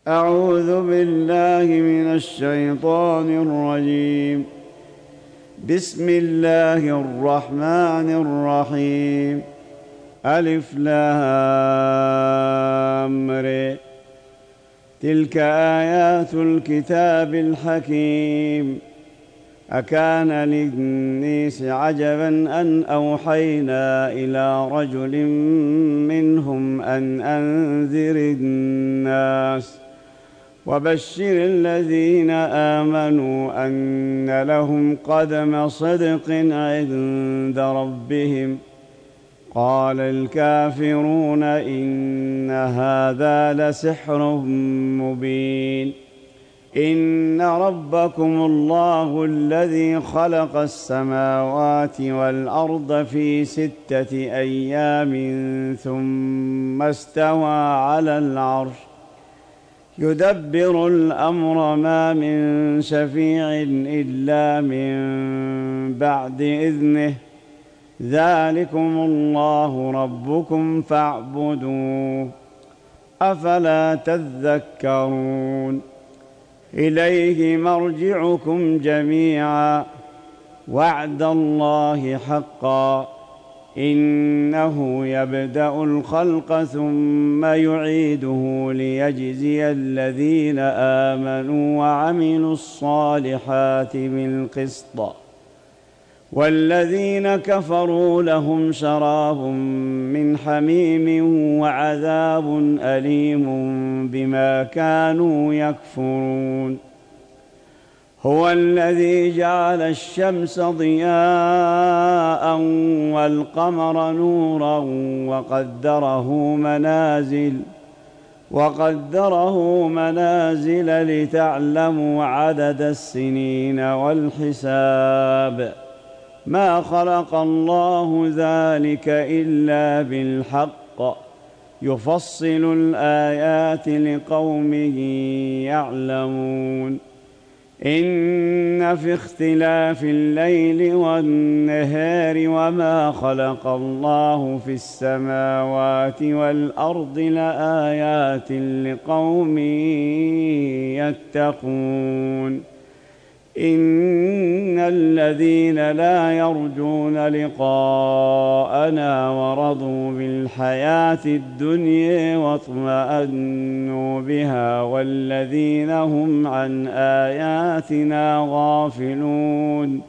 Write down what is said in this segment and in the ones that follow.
أعوذ بالله من الشيطان الرجيم. بسم الله الرحمن الرحيم. ألف لام ر. تلك آيات الكتاب الحكيم. أكان للناس عجبا أن أوحينا إلى رجل منهم أن أنذر الناس وبشر الذين آمنوا أن لهم قدم صدق عند ربهم. قال الكافرون إن هذا لسحر مبين. إن ربكم الله الذي خلق السماوات والأرض في 6 أيام ثم استوى على العرش يدبر الأمر ما من شفيع إلا من بعد إذنه. ذلكم الله ربكم فاعبدوه أفلا تذكرون. إليه مرجعكم جميعا وعد الله حقا إنه يبدأ الخلق ثم يعيده ليجزي الذين آمنوا وعملوا الصالحات بالقسط والذين كفروا لهم شراب من حميم وعذاب أليم بما كانوا يكفرون. هو الذي جعل الشمس ضياء والقمر نورا وقدره منازل لتعلموا عدد السنين والحساب. ما خلق الله ذلك إلا بالحق يفصل الآيات لقوم يعلمون. إن في اختلاف الليل والنهار وما خلق الله في السماوات والأرض لآيات لقوم يتقون. إن الذين لا يرجون لقاءنا ورضوا بالحياة الدنيا واطمأنوا بها والذين هم عن آياتنا غافلون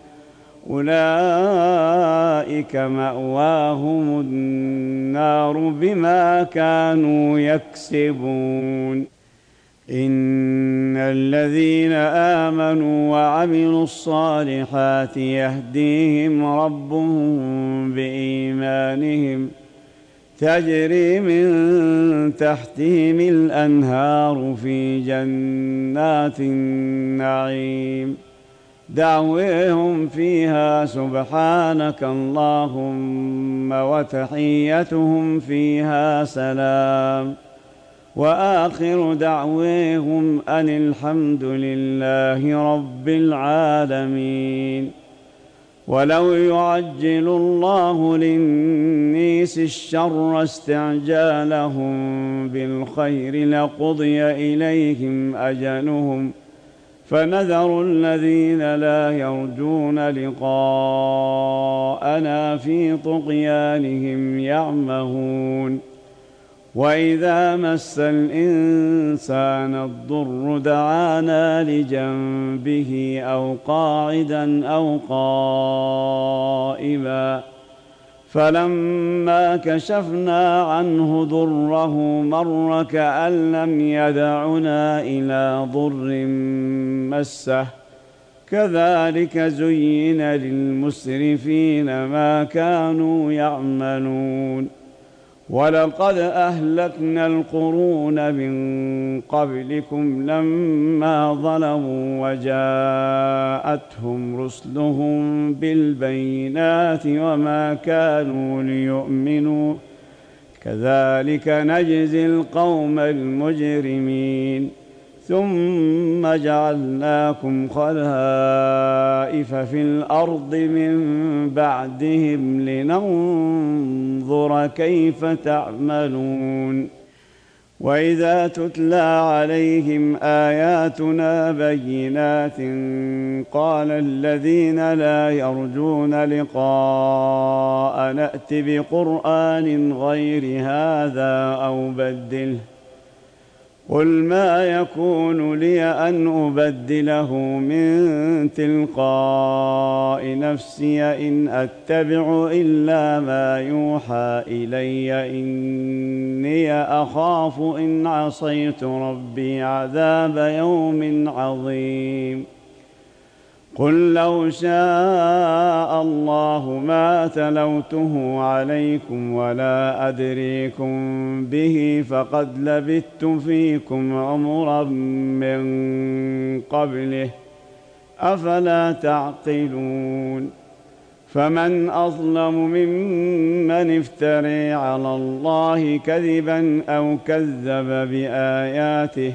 أولئك مأواهم النار بما كانوا يكسبون. إن الذين آمنوا وعملوا الصالحات يهديهم ربهم بإيمانهم تجري من تحتهم الأنهار في جنات النعيم دعوهم فيها سبحانك اللهم وتحيتهم فيها سلام وآخر دعوهم أن الحمد لله رب العالمين. ولو يعجل الله للناس الشر استعجالهم بالخير لقضي إليهم أجلهم فنذر الذين لا يرجون لقاءنا في طغيانهم يعمهون. وإذا مس الإنسان الضر دعانا لجنبه أو قاعدا أو قائما فلما كشفنا عنه ضره مر كأن لم يدعنا إلى ضر مسه كذلك زين للمسرفين ما كانوا يعملون. ولقد أهلكنا القرون من قبلكم لما ظلموا وجاءتهم رسلهم بالبينات وما كانوا ليؤمنوا كذلك نجزي القوم المجرمين. ثم جعلناكم خلائف في الأرض من بعدهم لننظر كيف تعملون. وإذا تتلى عليهم آياتنا بينات قال الذين لا يرجون لقاء نأت بقرآن غير هذا أو بدله قل ما يكون لي أن أبدله من تلقاء نفسي إن أتبع إلا ما يوحى إلي إني أخاف إن عصيت ربي عذاب يوم عظيم قل لو شاء الله ما تلوته عليكم ولا أدريكم به فقد لبثت فيكم عمرا من قبله أفلا تعقلون فمن أظلم ممن افتري على الله كذبا أو كذب بآياته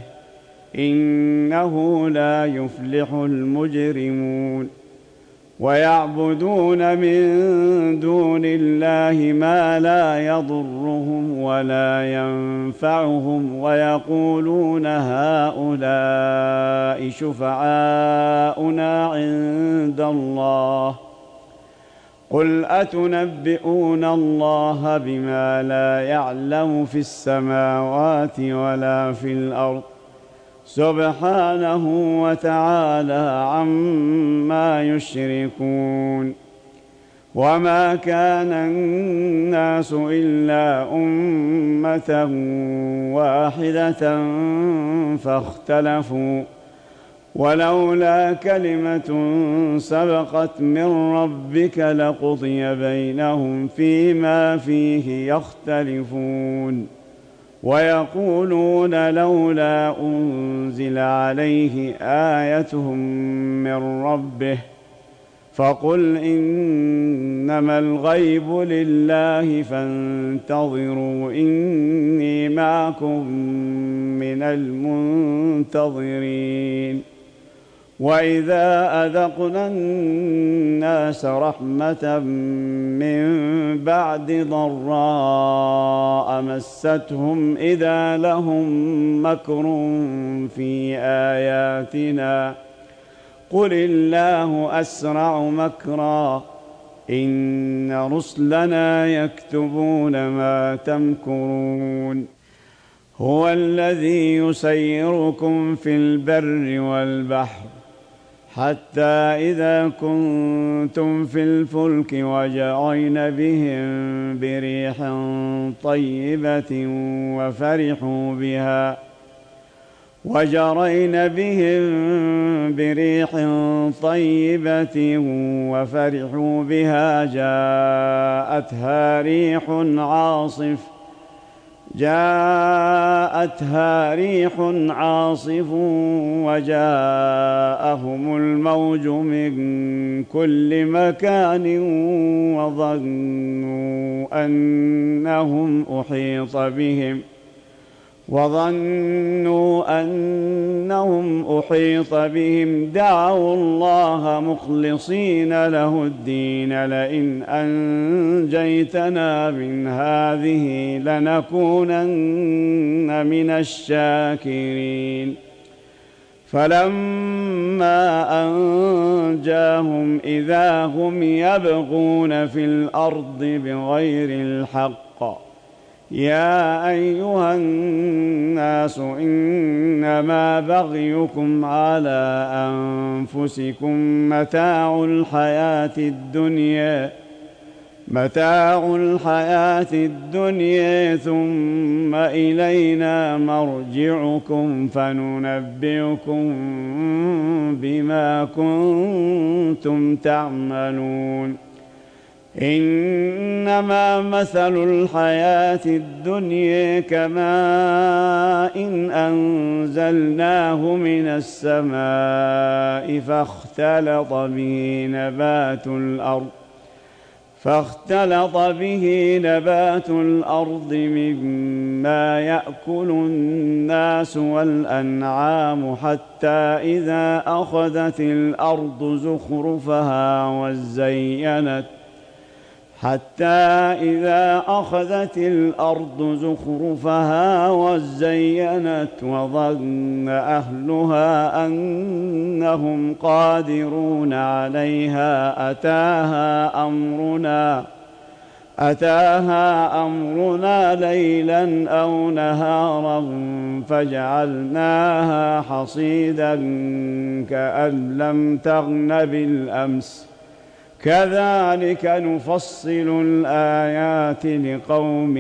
إنه لا يفلح المجرمون ويعبدون من دون الله ما لا يضرهم ولا ينفعهم ويقولون هؤلاء شفعاؤنا عند الله قل أتنبئون الله بما لا يعلم في السماوات ولا في الأرض سبحانه وتعالى عما يشركون وما كان الناس إلا أمة واحدة فاختلفوا ولولا كلمة سبقت من ربك لقضي بينهم فيما فيه يختلفون ويقولون لولا أنزل عليه آية من ربه فقل إنما الغيب لله فانتظروا إني معكم من المنتظرين وإذا أذقنا الناس رحمة من بعد ضراء مستهم إذا لهم مكر في آياتنا قل الله أسرع مكرا إن رسلنا يكتبون ما تمكرون هو الذي يسيركم في البر والبحر حتى إذا كنتم في الفلك وجرين بهم بريح طيبة وفرحوا بها جاءتها ريح عاصف وجاءهم الموج من كل مكان وظنوا أنهم أحيط بهم دعوا الله مخلصين له الدين لئن أنجيتنا من هذه لنكونن من الشاكرين فلما أنجاهم إذا هم يبغون في الأرض بغير الحق يا أيها الناس إنما بغيكم على أنفسكم متاع الحياة الدنيا ثم إلينا مرجعكم فننبئكم بما كنتم تعملون إنما مثل الحياة الدنيا كماء إن أنزلناه من السماء فاختلط به نبات الأرض مما يأكل الناس والأنعام حتى إذا أخذت الأرض زخرفها حتى إذا أخذت الأرض زخرفها وزينت وظن أهلها أنهم قادرون عليها أتاها أمرنا ليلا أو نهارا فجعلناها حصيدا كأن لم تغن بالأمس كذلك نفصل الآيات لقوم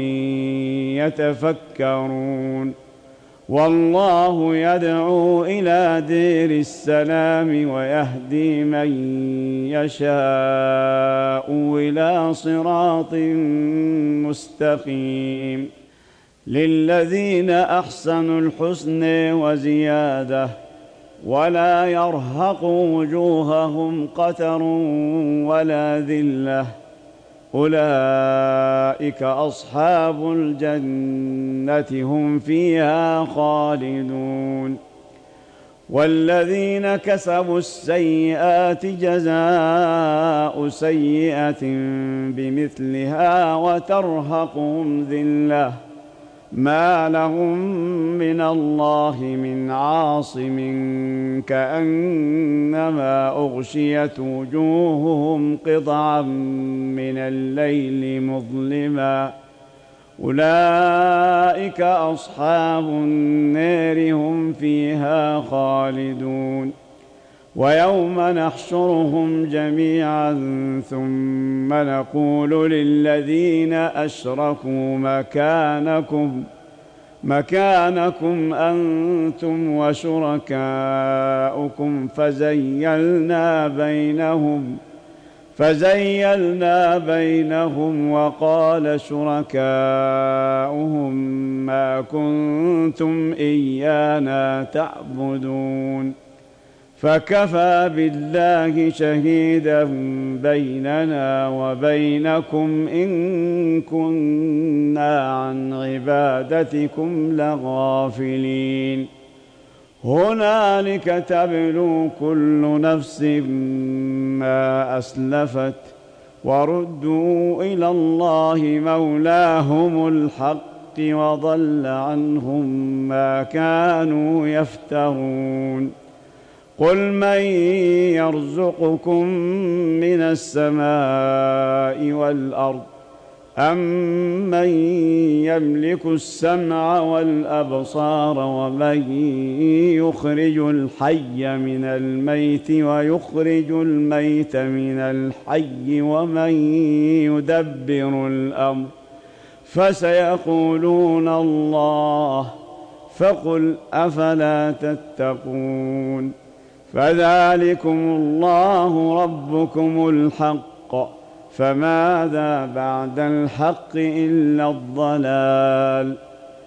يتفكرون والله يدعو إلى دير السلام ويهدي من يشاء إلى صراط مستقيم للذين أحسنوا الحسن وزيادة ولا يرهق وجوههم قتر ولا ذلة أولئك أصحاب الجنة هم فيها خالدون والذين كسبوا السيئات جزاء سيئة بمثلها وترهقهم ذلة ما لهم من الله من عاصم كأنما أغشيت وجوههم قطعا من الليل مظلما أولئك أصحاب النار هم فيها خالدون ويوم نحشرهم جميعا ثم نقول للذين أشركوا مكانكم أنتم وشركاؤكم فزيلنا بينهم وقال شركاؤهم ما كنتم إيانا تعبدون فكفى بالله شهيدا بيننا وبينكم إن كنا عن عبادتكم لغافلين هنالك تبلو كل نفس ما أسلفت وردوا إلى الله مولاهم الحق وضل عنهم ما كانوا يفترون قل من يرزقكم من السماء والأرض أمن يملك السمع والأبصار ومن يخرج الحي من الميت ويخرج الميت من الحي ومن يدبر الأمر فسيقولون الله فقل أفلا تتقون فذلكم الله ربكم الحق فماذا بعد الحق إلا الضلال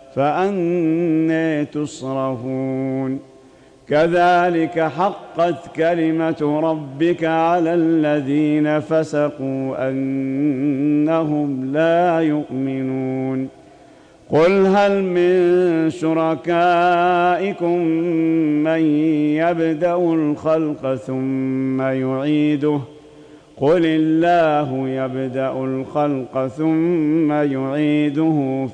فأنى تصرفون كذلك حقت كلمة ربك على الذين فسقوا أنهم لا يؤمنون قل هل من شركائكم من يبدأ الخلق ثم يعيده قل الله يبدأ الخلق ثم يعيده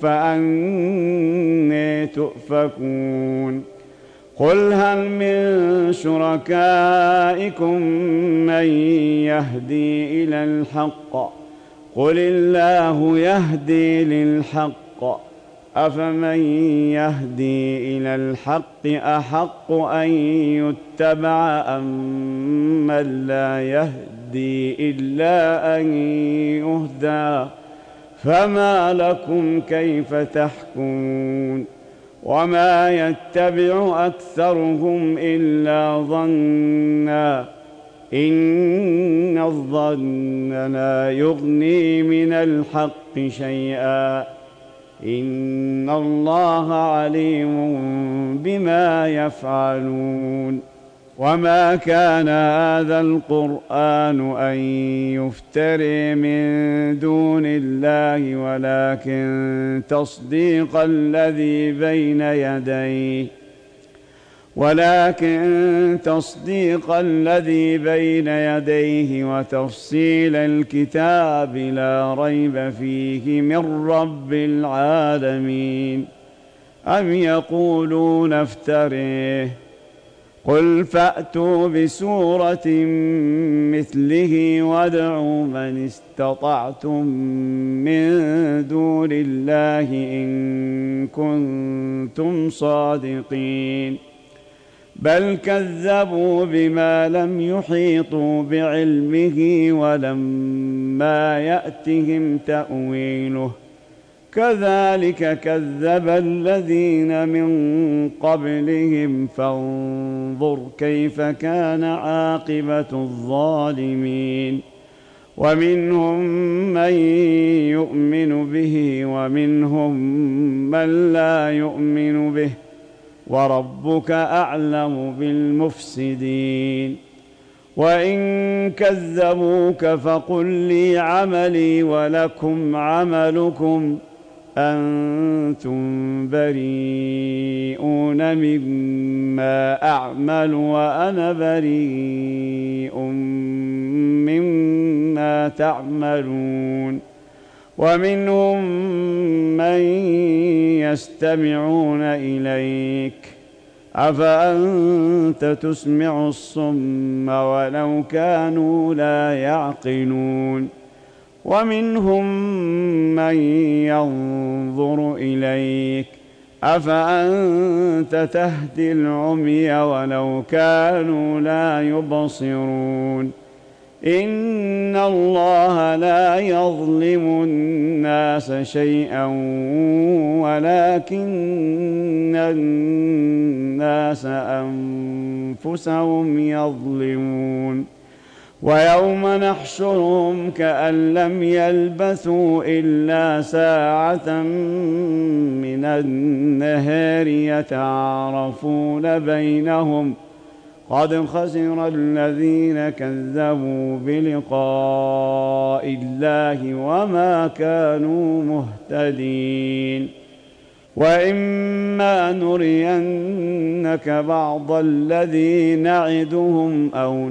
فأنى تؤفكون قل هل من شركائكم من يهدي إلى الحق قل الله يهدي للحق أفمن يهدي إلى الحق أحق أن يتبع أم من لا يهدي إلا أن يهدى فما لكم كيف تحكمون وما يتبع أكثرهم إلا ظنا إن الظن لا يغني من الحق شيئا إن الله عليم بما يفعلون وما كان هذا القرآن أن يفتري من دون الله ولكن تصديق الذي بين يديه ولكن تصديق الذي بين يديه وتفصيل الكتاب لا ريب فيه من رب العالمين. أم يقولون افتريه قل فأتوا بسورة مثله وادعوا من استطعتم من دون الله إن كنتم صادقين. بل كذبوا بما لم يحيطوا بعلمه ولما يأتهم تأويله كذلك كذب الذين من قبلهم فانظر كيف كان عاقبة الظالمين. ومنهم من يؤمن به ومنهم من لا يؤمن به وربك أعلم بالمفسدين. وإن كذبوك فقل لي عملي ولكم عملكم أنتم بريئون مما أعمل وأنا بريء مما تعملون. ومنهم من يستمعون إليك أفأنت تسمع الصم ولو كانوا لا يعقلون. ومنهم من ينظر إليك أفأنت تهدي العمي ولو كانوا لا يبصرون. إن الله لا يظلم الناس شيئا ولكن الناس أنفسهم يظلمون. ويوم نحشرهم كأن لم يلبثوا إلا ساعة من النهار يتعارفون بينهم قد خسر الذين كذبوا بلقاء الله وما كانوا مهتدين. وإما نرينك بعض الذي نعدهم أو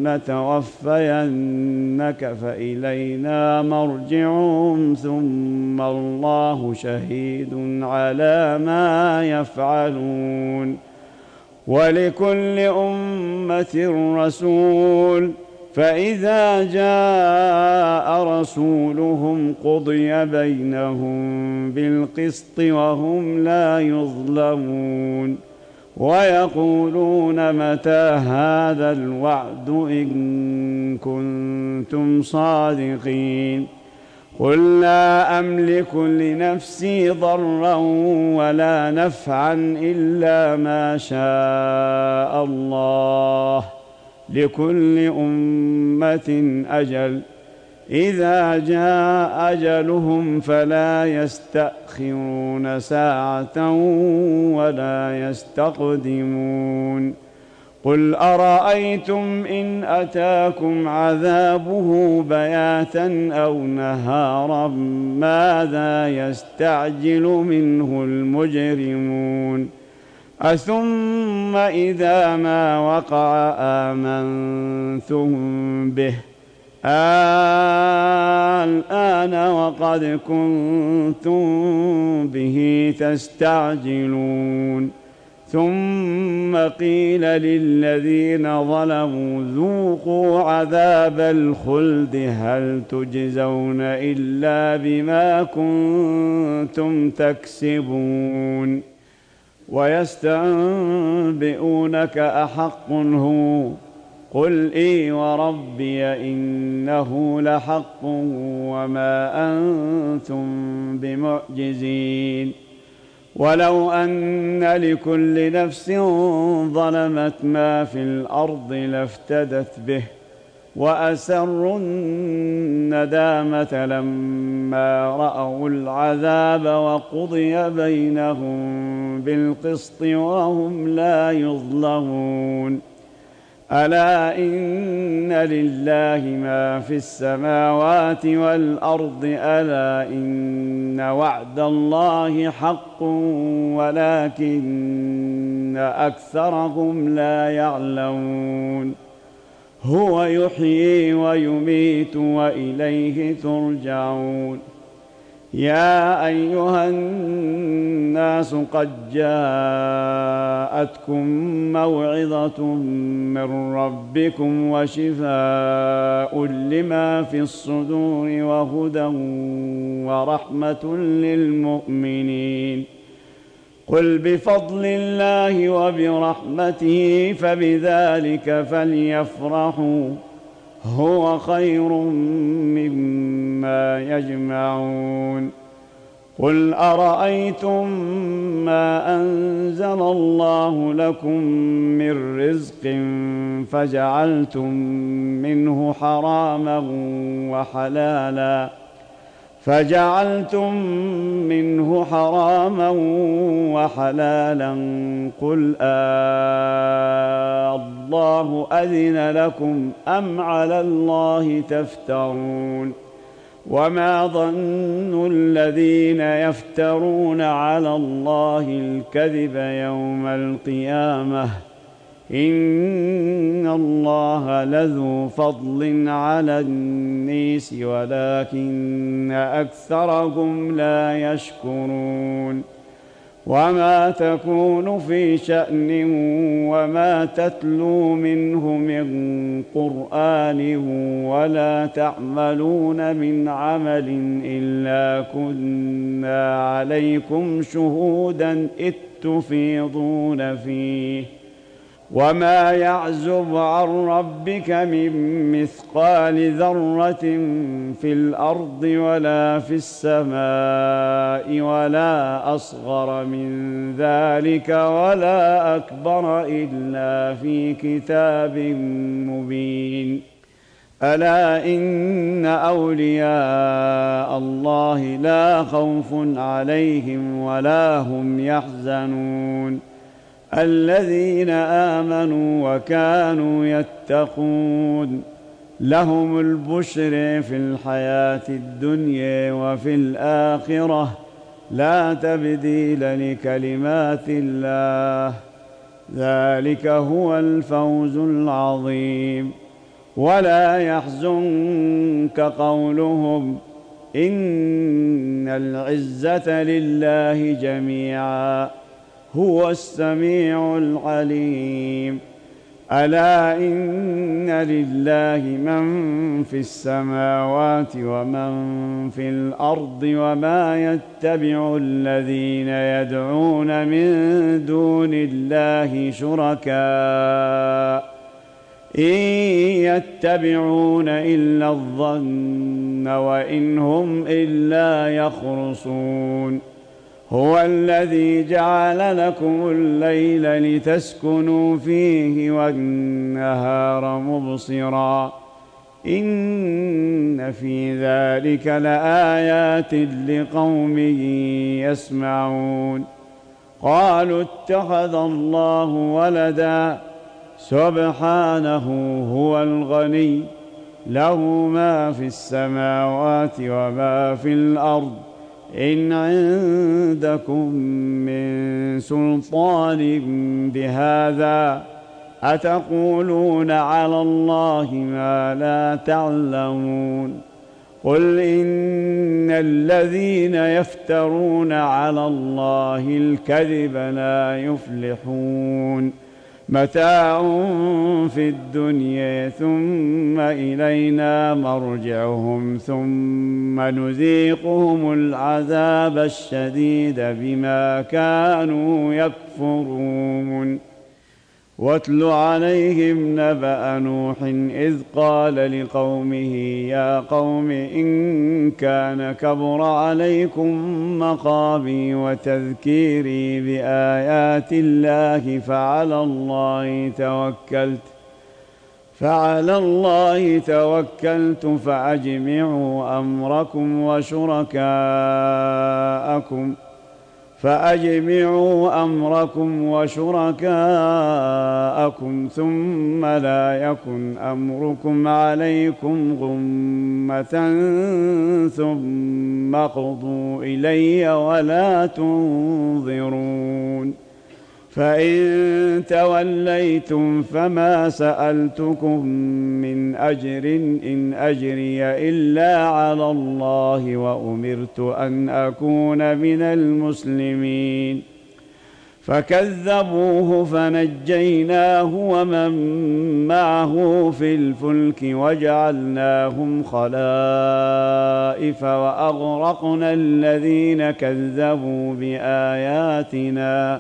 نتوفينك فإلينا مرجعهم ثم الله شهيد على ما يفعلون. ولكل أمة رسول فإذا جاء رسولهم قضي بينهم بالقسط وهم لا يظلمون. ويقولون متى هذا الوعد إن كنتم صادقين. قل لا أملك لنفسي ضرا ولا نفعا إلا ما شاء الله لكل أمة أجل إذا جاء أجلهم فلا يستأخرون ساعة ولا يستقدمون. قل أرأيتم إن أتاكم عذابه بياتا أو نهارا ماذا يستعجل منه المجرمون. أثم إذا ما وقع آمنتم به الآن وقد كنتم به تستعجلون. ثم قيل للذين ظلموا ذوقوا عذاب الخلد هل تجزون إلا بما كنتم تكسبون. ويستنبئونك أحق هو قل إي وربي إنه لحق وما أنتم بمعجزين. ولو أن لكل نفس ظلمت ما في الأرض لافتدت به وأسروا الندامة لما رأوا العذاب وقضي بينهم بالقسط وهم لا يظلمون. ألا إن لله ما في السماوات والأرض ألا إن وعد الله حق ولكن أكثرهم لا يعلمون هو يحيي ويميت وإليه ترجعون يا أيها الناس قد جاءتكم موعظة من ربكم وشفاء لما في الصدور وهدى ورحمة للمؤمنين قل بفضل الله وبرحمته فبذلك فليفرحوا هو خير مما يجمعون قل أرأيتم ما أنزل الله لكم من رزق فجعلتم منه حراما وحلالا قل الله أذن لكم أم على الله تفترون وما ظن الذين يفترون على الله الكذب يوم القيامة إن الله لذو فضل على الناس ولكن أكثرهم لا يشكرون وما تكون في شأن وما تتلو منه من قرآن ولا تعملون من عمل إلا كنا عليكم شهودا إذ تفيضون فيه وما يعزب عن ربك من مثقال ذرة في الأرض ولا في السماء ولا أصغر من ذلك ولا أكبر إلا في كتاب مبين ألا إن أولياء الله لا خوف عليهم ولا هم يحزنون الذين آمنوا وكانوا يتقون لهم البشر في الحياة الدنيا وفي الآخرة لا تبديل لكلمات الله ذلك هو الفوز العظيم ولا يحزنك قولهم إن العزة لله جميعا هو السميع العليم ألا إن لله من في السماوات ومن في الأرض وما يتبع الذين يدعون من دون الله شركاء إن يتبعون إلا الظن وإن هم إلا يخرصون هو الذي جعل لكم الليل لتسكنوا فيه والنهار مبصرا إن في ذلك لآيات لقوم يسمعون قالوا اتخذ الله ولدا سبحانه هو الغني له ما في السماوات وما في الأرض إن عندكم من سلطان بهذا أتقولون على الله ما لا تعلمون قل إن الذين يفترون على الله الكذب لا يفلحون متاع في الدنيا ثم إلينا مرجعهم ثم نذيقهم العذاب الشديد بما كانوا يكفرون واتل عليهم نبأ نوح إذ قال لقومه يا قوم إن كان كبر عليكم مقامي وتذكيري بآيات الله فعلى الله توكلت فأجمعوا أمركم وشركاءكم ثم لا يكن أمركم عليكم غمة ثم اقضوا إلي ولا تنظرون. فإن توليتم فما سألتكم من أجر إن أجري إلا على الله وأمرت أن أكون من المسلمين. فكذبوه فنجيناه ومن معه في الفلك وجعلناهم خلائف وأغرقنا الذين كذبوا بآياتنا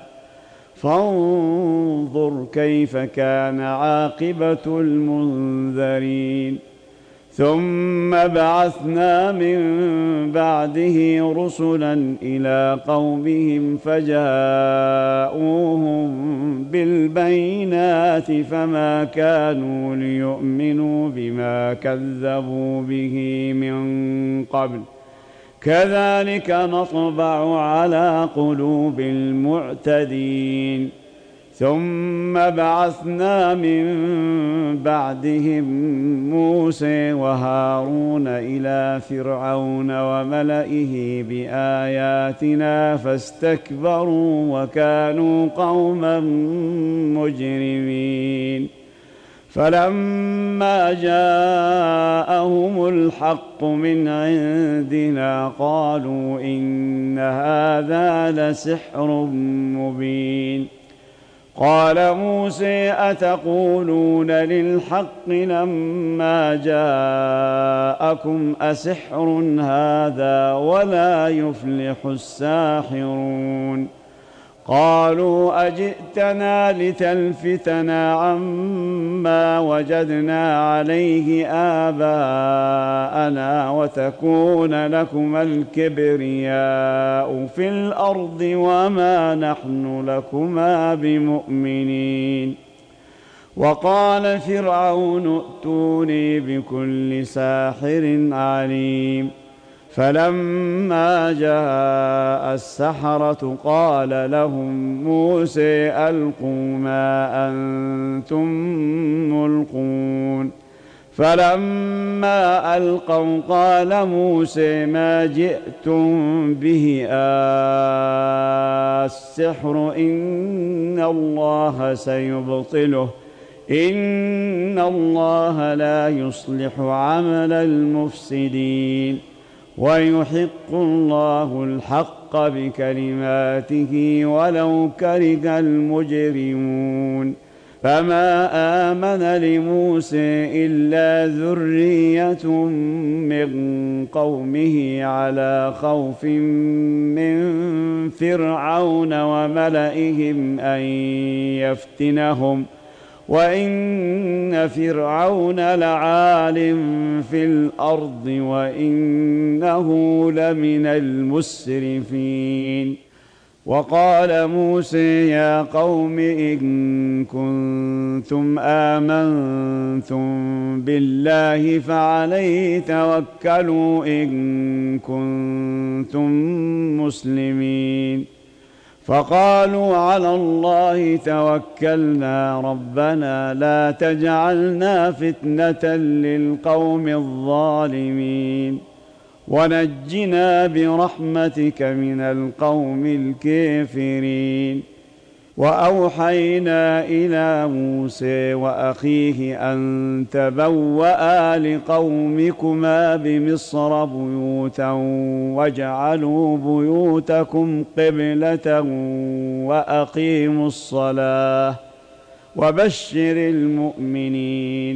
فانظر كيف كان عاقبة المنذرين. ثم بعثنا من بعده رسلا إلى قومهم فجاءوهم بالبينات فما كانوا ليؤمنوا بما كذبوا به من قبل كذلك نطبع على قلوب المعتدين. ثم بعثنا من بعدهم موسى وهارون إلى فرعون وملئه بآياتنا فاستكبروا وكانوا قوما مجرمين. فلما جاءهم الحق من عندنا قالوا إن هذا لسحر مبين. قال موسى أتقولون للحق لما جاءكم أسحر هذا ولا يفلح الساحرون. قالوا أجئتنا لتلفتنا عما وجدنا عليه آباءنا وتكون لكما الكبرياء في الأرض وما نحن لكما بمؤمنين. وقال فرعون ائتوني بكل ساحر عليم. فلما جاء السحرة قال لهم موسى ألقوا ما أنتم ملقون. فلما ألقوا قال موسى ما جئتم به السحر إن الله سيبطله إن الله لا يصلح عمل المفسدين ويحق الله الحق بكلماته ولو كره المجرمون. فما آمن لموسى إلا ذرية من قومه على خوف من فرعون وملئهم أن يفتنهم وإن فرعون لعال في الأرض وإنه لمن المسرفين. وقال موسى يا قوم إن كنتم آمنتم بالله فعليه توكلوا إن كنتم مسلمين. فقالوا على الله توكلنا ربنا لا تجعلنا فتنة للقوم الظالمين ونجنا برحمتك من القوم الكافرين. وأوحينا إلى موسى وأخيه أن تبوأ لقومكما بمصر بيوتا واجعلوا بيوتكم قبلة وأقيموا الصلاة وبشر المؤمنين.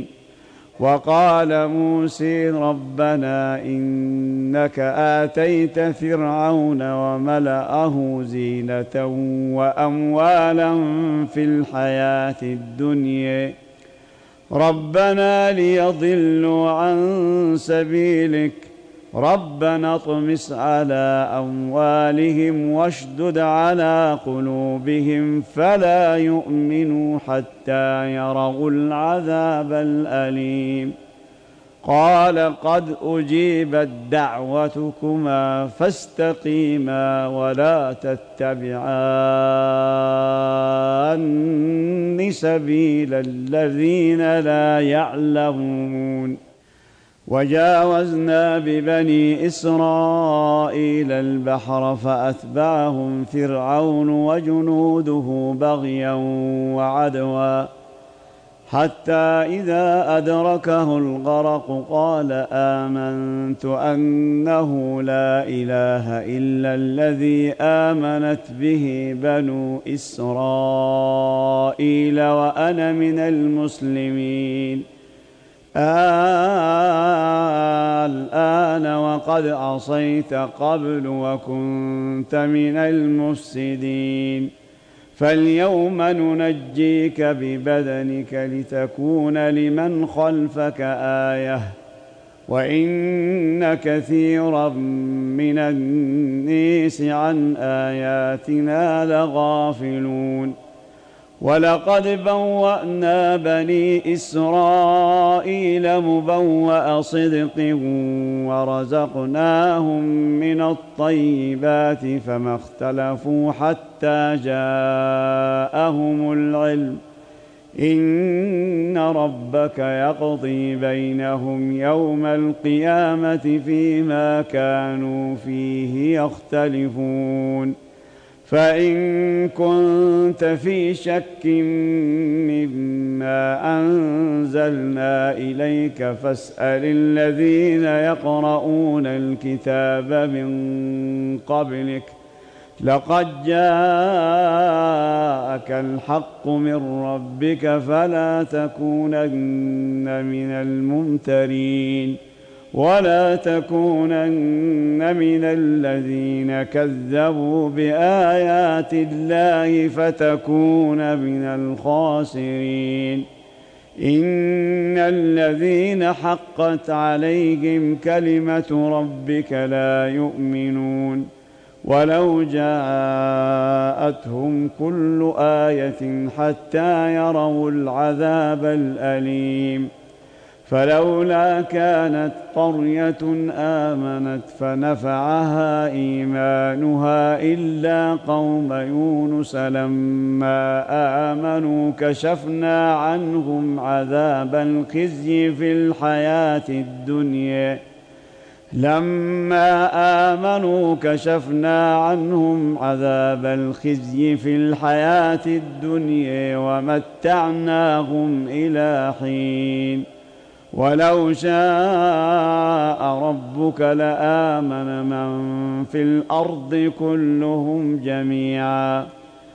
وقال موسى ربنا إنك آتيت فرعون وملأه زينة وأموالا في الحياة الدنيا ربنا ليضلوا عن سبيلك ربنا اطمس على أموالهم واشدد على قلوبهم فلا يؤمنوا حتى يروا العذاب الأليم. قال قد أجيبت دعوتكما فاستقيما ولا تتبعان سبيل الذين لا يعلمون. وجاوزنا ببني إسرائيل البحر فأتبعهم فرعون وجنوده بغيا وعدوا حتى إذا أدركه الغرق قال آمنت أنه لا إله إلا الذي آمنت به بنو إسرائيل وأنا من المسلمين. الآن وقد عصيت قبل وكنت من المفسدين. فاليوم ننجيك ببدنك لتكون لمن خلفك آية وإن كثيرا من الناس عن آياتنا لغافلون. ولقد بوأنا بني إسرائيل مبوأ صدق ورزقناهم من الطيبات فما اختلفوا حتى جاءهم العلم إن ربك يقضي بينهم يوم القيامة فيما كانوا فيه يختلفون. فإن كنت في شك مما أنزلنا إليك فاسأل الذين يقرؤون الكتاب من قبلك لقد جاءك الحق من ربك فلا تكونن من الممترين ولا تكونن من الذين كذبوا بآيات الله فتكون من الخاسرين. إن الذين حقت عليهم كلمة ربك لا يؤمنون ولو جاءتهم كل آية حتى يروا العذاب الأليم. فلولا كانت قرية آمنت فنفعها إيمانها إلا قوم يونس لما آمنوا كشفنا عنهم عذاب الخزي في الحياة الدنيا ومتعناهم إلى حين. ولو شاء ربك لآمن من في الأرض كلهم جميعا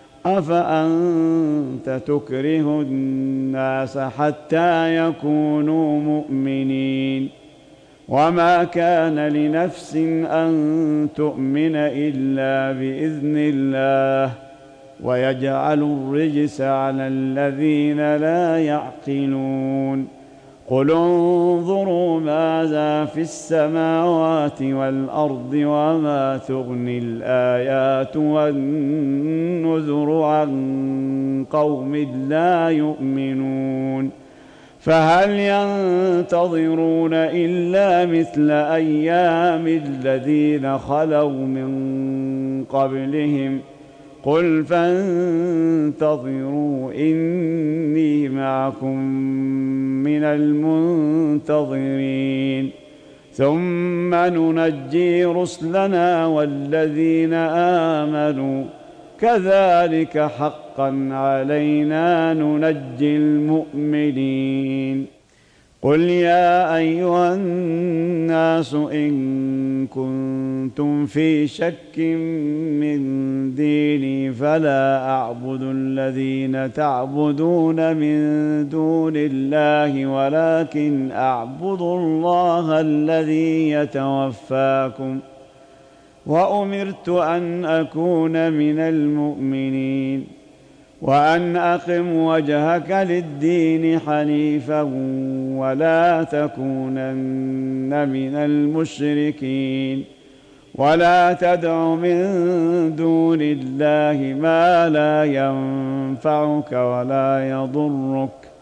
أفأنت تكره الناس حتى يكونوا مؤمنين. وما كان لنفس أن تؤمن إلا بإذن الله ويجعل الرجس على الذين لا يعقلون. قل انظروا ماذا في السماوات والأرض وما تغني الآيات والنذر عن قوم لا يؤمنون. فهل ينتظرون إلا مثل أيام الذين خلوا من قبلهم قل فانتظروا إني معكم من المنتظرين. ثم ننجي رسلنا والذين آمنوا كذلك حقا علينا ننجي المؤمنين. قل يا أيها الناس إن كنتم في شك من ديني فلا أعبد الذين تعبدون من دون الله ولكن أعبد الله الذي يتوفاكم وأمرت أن أكون من المؤمنين وأن أقم وجهك للدين حنيفا ولا تكونن من المشركين ولا تدع من دون الله ما لا ينفعك ولا يضرك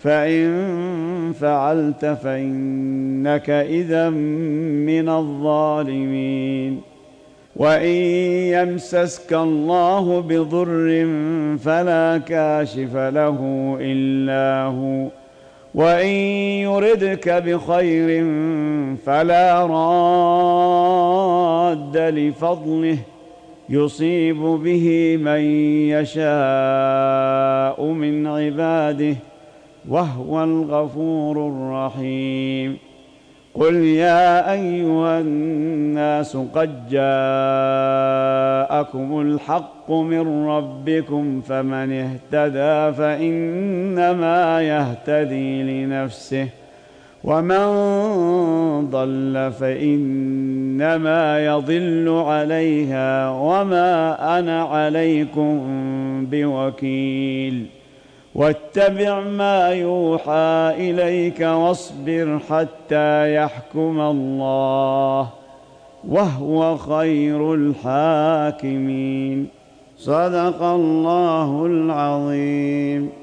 فإن فعلت فإنك إذا من الظالمين. وإن يمسسك الله بضر فلا كاشف له إلا هو، وإن يردك بخير فلا راد لفضله، يصيب به من يشاء من عباده، وهو الغفور الرحيم. قل يا أيها الناس قد جاءكم الحق من ربكم، فمن اهتدى فإنما يهتدي لنفسه، ومن ضل فإنما يضل عليها، وما أنا عليكم بوكيل. واتبع ما يوحى إليك واصبر حتى يحكم الله، وهو خير الحاكمين. صدق الله العظيم.